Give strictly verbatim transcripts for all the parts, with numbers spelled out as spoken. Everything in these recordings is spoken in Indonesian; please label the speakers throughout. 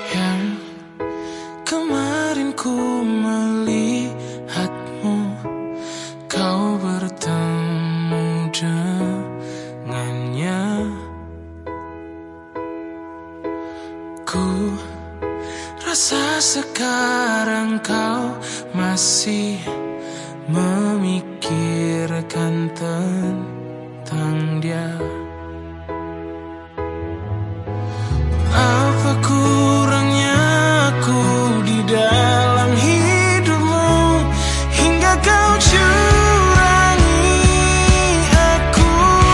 Speaker 1: Yang kemarin ku melihatmu, kau bertemu dengannya. Ku rasa sekarang kau masih memikirkan tentang dia. Apa kurangnya aku di dalam hidupmu hingga kau curangi aku?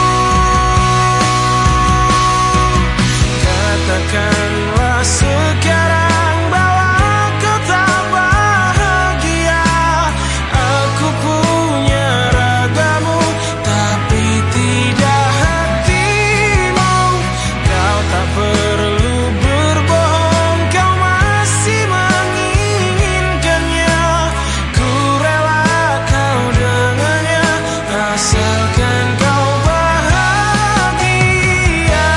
Speaker 1: Katakanlah sekarang bahwa kau tak bahagia. Aku punya ragamu tapi tidak hatimu. Kau tak perlu berbohong, kau masih menginginkannya. Ku rela kau dengannya asalkan kau bahagia.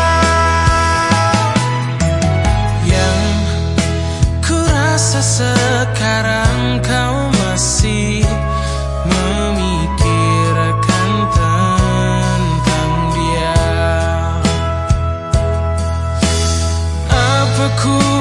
Speaker 1: Yang ku rasa sekarang kau masih memikirkan tentang dia. Apa ku